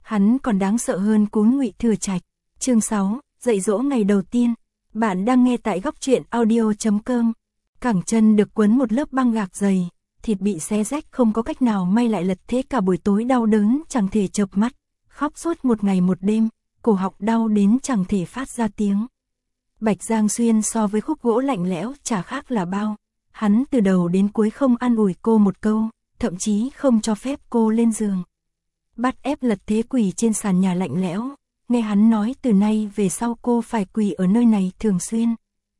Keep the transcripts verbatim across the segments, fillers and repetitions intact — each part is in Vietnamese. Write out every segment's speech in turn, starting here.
Hắn còn đáng sợ hơn Cún Ngụy Thừa Trạch. Chương sáu, dạy dỗ ngày đầu tiên. Bạn đang nghe tại góc truyện audio chấm com. Cẳng chân được quấn một lớp băng gạc dày, thịt bị xé rách không có cách nào may lại lật thế cả buổi tối đau đớn chẳng thể chợp mắt, khóc suốt một ngày một đêm, cổ họng đau đến chẳng thể phát ra tiếng. Bạch Giang Xuyên so với khúc gỗ lạnh lẽo chả khác là bao. Hắn từ đầu đến cuối không an ủi cô một câu, thậm chí không cho phép cô lên giường. Bắt ép lật thế quỳ trên sàn nhà lạnh lẽo, nghe hắn nói từ nay về sau cô phải quỳ ở nơi này thường xuyên.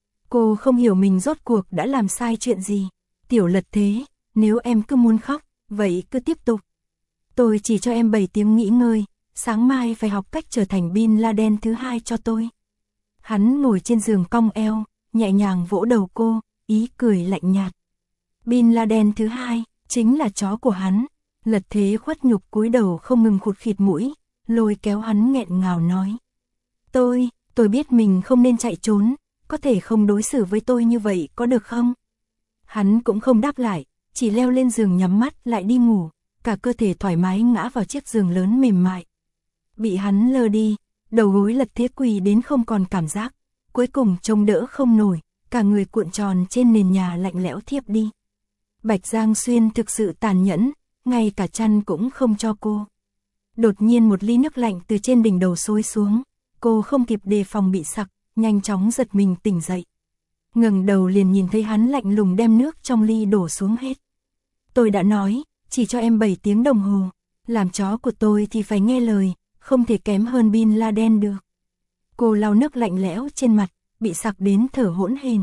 Cô không hiểu mình rốt cuộc đã làm sai chuyện gì. Tiểu Lật Thế, nếu em cứ muốn khóc, vậy cứ tiếp tục. Tôi chỉ cho em bảy tiếng nghỉ ngơi, sáng mai phải học cách trở thành Bin Laden thứ hai cho tôi. Hắn ngồi trên giường cong eo, nhẹ nhàng vỗ đầu cô, ý cười lạnh nhạt. Bin Laden thứ hai, chính là chó của hắn. Lật Thế khuất nhục cúi đầu không ngừng khụt khịt mũi, lôi kéo hắn nghẹn ngào nói. Tôi, tôi biết mình không nên chạy trốn, có thể không đối xử với tôi như vậy có được không? Hắn cũng không đáp lại, chỉ leo lên giường nhắm mắt lại đi ngủ, cả cơ thể thoải mái ngã vào chiếc giường lớn mềm mại. Bị hắn lơ đi, đầu gối Lật Thế quỳ đến không còn cảm giác, cuối cùng trông đỡ không nổi, cả người cuộn tròn trên nền nhà lạnh lẽo thiếp đi. Bạch Giang Xuyên thực sự tàn nhẫn, ngay cả chăn cũng không cho cô. Đột nhiên một ly nước lạnh từ trên đỉnh đầu xối xuống, cô không kịp đề phòng bị sặc, nhanh chóng giật mình tỉnh dậy. Ngẩng đầu liền nhìn thấy hắn lạnh lùng đem nước trong ly đổ xuống hết. Tôi đã nói, chỉ cho em bảy tiếng đồng hồ, làm chó của tôi thì phải nghe lời, không thể kém hơn Bin Laden được. Cô lau nước lạnh lẽo trên mặt, bị sặc đến thở hỗn hển.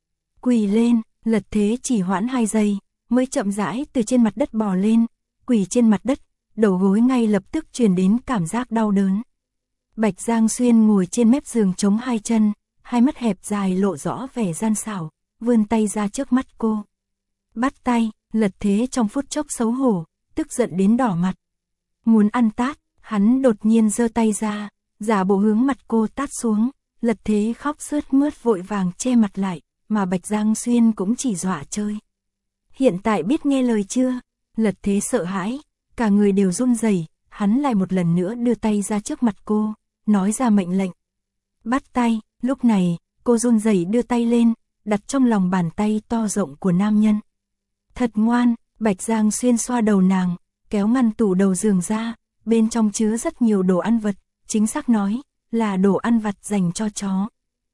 Quỳ lên, Lật Thế chỉ hoãn hai giây, mới chậm rãi từ trên mặt đất bò lên, quỳ trên mặt đất, đầu gối ngay lập tức truyền đến cảm giác đau đớn. Bạch Giang Xuyên ngồi trên mép giường chống hai chân, hai mắt hẹp dài lộ rõ vẻ gian xảo, vươn tay ra trước mắt cô. Bắt tay, Lật Thế trong phút chốc xấu hổ, tức giận đến đỏ mặt. Muốn ăn tát, hắn đột nhiên giơ tay ra, giả bộ hướng mặt cô tát xuống, Lật Thế khóc sướt mướt vội vàng che mặt lại, mà Bạch Giang Xuyên cũng chỉ dọa chơi. Hiện tại biết nghe lời chưa? Lật Thế sợ hãi, cả người đều run rẩy, hắn lại một lần nữa đưa tay ra trước mặt cô, nói ra mệnh lệnh. Bắt tay, lúc này, cô run rẩy đưa tay lên, đặt trong lòng bàn tay to rộng của nam nhân. Thật ngoan, Bạch Giang Xuyên xoa đầu nàng, kéo ngăn tủ đầu giường ra, bên trong chứa rất nhiều đồ ăn vật, chính xác nói, là đồ ăn vặt dành cho chó.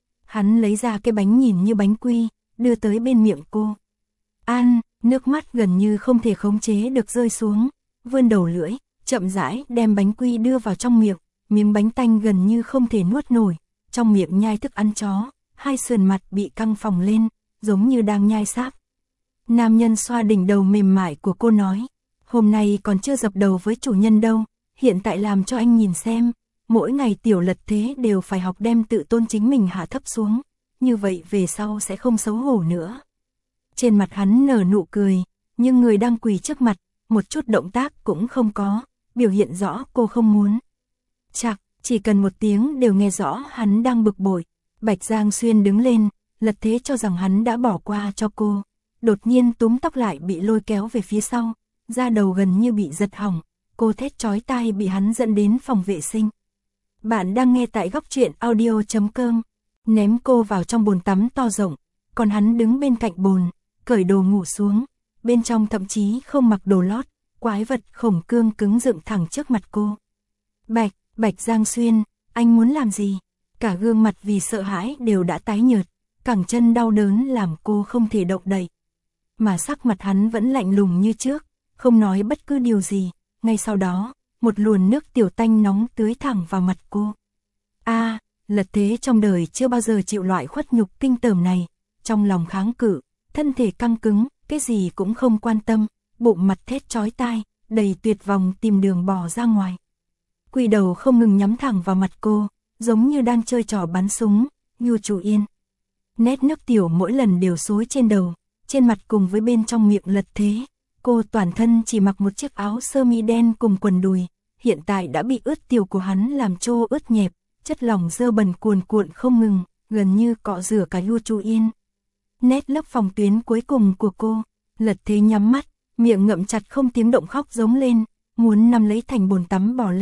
Hắn lấy ra cái bánh nhìn như bánh quy, đưa tới bên miệng cô. Ăn, nước mắt gần như không thể khống chế được rơi xuống, vươn đầu lưỡi, chậm rãi đem bánh quy đưa vào trong miệng, miếng bánh tanh gần như không thể nuốt nổi, trong miệng nhai thức ăn chó, hai sườn mặt bị căng phồng lên, giống như đang nhai sáp. Nam nhân xoa đỉnh đầu mềm mại của cô nói, hôm nay còn chưa dập đầu với chủ nhân đâu, hiện tại làm cho anh nhìn xem, mỗi ngày Tiểu Lật Thế đều phải học đem tự tôn chính mình hạ thấp xuống, như vậy về sau sẽ không xấu hổ nữa. Trên mặt hắn nở nụ cười, nhưng người đang quỳ trước mặt, một chút động tác cũng không có, biểu hiện rõ cô không muốn. Chạc, chỉ cần một tiếng đều nghe rõ hắn đang bực bội. Bạch Giang Xuyên đứng lên, Lật Thế cho rằng hắn đã bỏ qua cho cô. Đột nhiên túm tóc lại bị lôi kéo về phía sau, da đầu gần như bị giật hỏng, cô thét chói tai bị hắn dẫn đến phòng vệ sinh. Bạn đang nghe tại góc truyện audio chấm com, ném cô vào trong bồn tắm to rộng, còn hắn đứng bên cạnh bồn, cởi đồ ngủ xuống, bên trong thậm chí không mặc đồ lót, quái vật khổng cương cứng dựng thẳng trước mặt cô. Bạch, Bạch Giang Xuyên, anh muốn làm gì? Cả gương mặt vì sợ hãi đều đã tái nhợt, cẳng chân đau đớn làm cô không thể động đậy. Mà sắc mặt hắn vẫn lạnh lùng như trước, không nói bất cứ điều gì, ngay sau đó, một luồn nước tiểu tanh nóng tưới thẳng vào mặt cô. A, à, Lật Thế trong đời chưa bao giờ chịu loại khuất nhục kinh tởm này, trong lòng kháng cự, thân thể căng cứng, cái gì cũng không quan tâm, bụng mặt thét chói tai, đầy tuyệt vọng tìm đường bỏ ra ngoài. Quỳ đầu không ngừng nhắm thẳng vào mặt cô, giống như đang chơi trò bắn súng, Nhu Chủ Yên. Nét nước tiểu mỗi lần đều xối trên đầu, trên mặt cùng với bên trong miệng Lật Thế. Cô toàn thân chỉ mặc một chiếc áo sơ mi đen cùng quần đùi, hiện tại đã bị ướt tiểu của hắn làm trô ướt nhẹp, chất lỏng dơ bẩn cuồn cuộn không ngừng, gần như cọ rửa cả Nhu Chủ Yên. Nét lớp phòng tuyến cuối cùng của cô, Lật Thế nhắm mắt, miệng ngậm chặt không tiếng động khóc giống lên, muốn nằm lấy thành bồn tắm bỏ lên,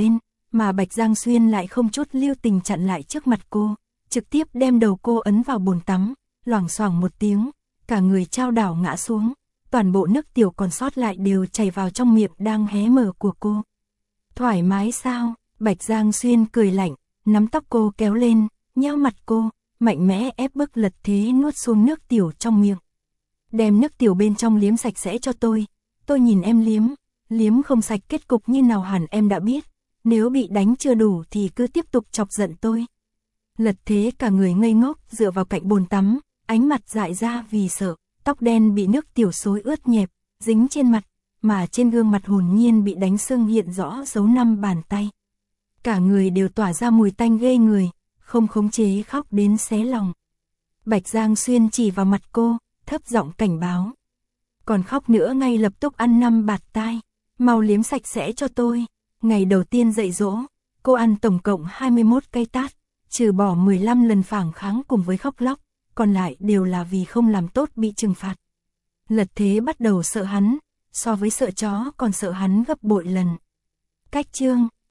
mà Bạch Giang Xuyên lại không chút lưu tình chặn lại trước mặt cô, trực tiếp đem đầu cô ấn vào bồn tắm, loảng xoảng một tiếng, cả người chao đảo ngã xuống, toàn bộ nước tiểu còn sót lại đều chảy vào trong miệng đang hé mở của cô. Thoải mái sao? Bạch Giang Xuyên cười lạnh, nắm tóc cô kéo lên, nheo mặt cô, mạnh mẽ ép bức Lật Thế nuốt xuống nước tiểu trong miệng. Đem nước tiểu bên trong liếm sạch sẽ cho tôi, tôi nhìn em liếm, liếm không sạch kết cục như nào hẳn em đã biết, nếu bị đánh chưa đủ thì cứ tiếp tục chọc giận tôi. Lật Thế cả người ngây ngốc dựa vào cạnh bồn tắm, ánh mặt dại ra vì sợ, tóc đen bị nước tiểu xối ướt nhẹp, dính trên mặt, mà trên gương mặt hồn nhiên bị đánh sưng hiện rõ dấu năm bàn tay. Cả người đều tỏa ra mùi tanh ghê người, không khống chế khóc đến xé lòng. Bạch Giang Xuyên chỉ vào mặt cô, thấp giọng cảnh báo. Còn khóc nữa ngay lập tức ăn năm bạt tai, mau liếm sạch sẽ cho tôi. Ngày đầu tiên dạy dỗ, cô ăn tổng cộng hai mươi mốt cây tát, trừ bỏ mười lăm lần phản kháng cùng với khóc lóc, còn lại đều là vì không làm tốt bị trừng phạt. Lật Thế bắt đầu sợ hắn, so với sợ chó còn sợ hắn gấp bội lần. Cách chương